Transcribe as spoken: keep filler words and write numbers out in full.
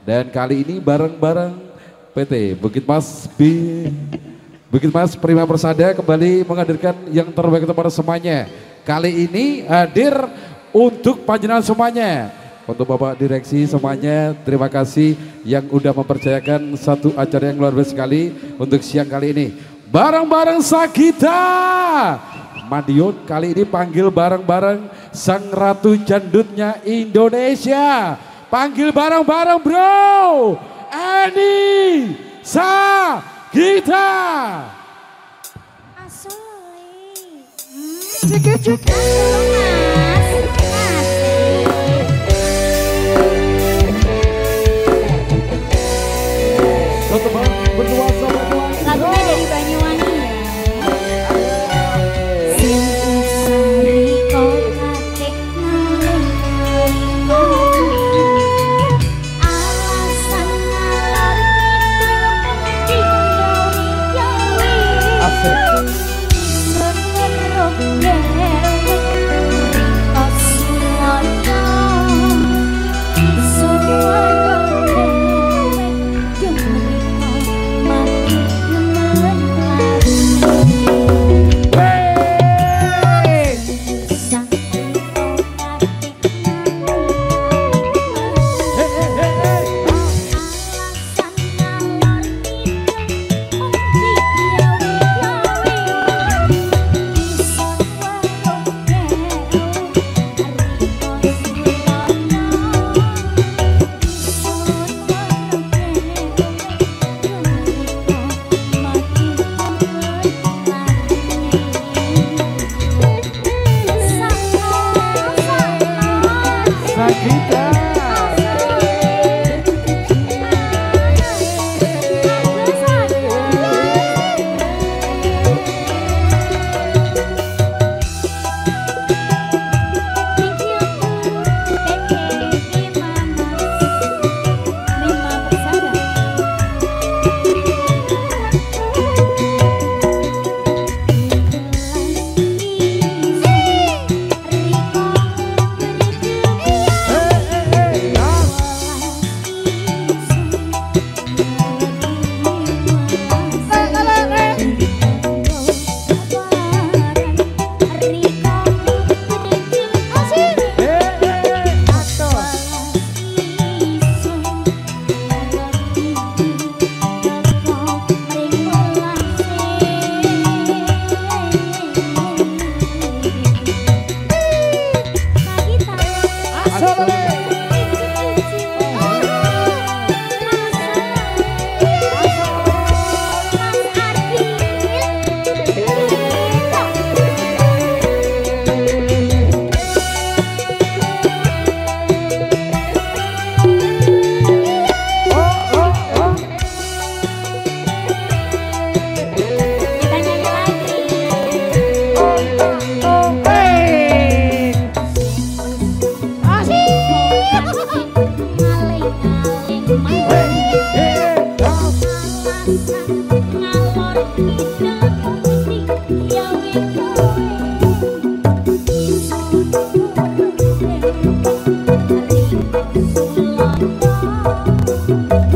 Dan kali ini bareng-bareng P T Bukit Mas B Bukit Mas Prima Persada kembali menghadirkan yang terbaik kepada semuanya. Kali ini hadir untuk panjenengan semuanya. Untuk Bapak Direksi semuanya, terima kasih yang udah mempercayakan satu acara yang luar biasa sekali untuk siang kali ini. Bareng-bareng Sagita Madiun kali ini panggil bareng-bareng sang ratu jandutnya Indonesia. Panggil bareng-bareng bro, Eni Sagita. Asli. Cukup-cukup mas. Teman berdua sama dua. Lagunya dari Banyuwangi ya. Thank you.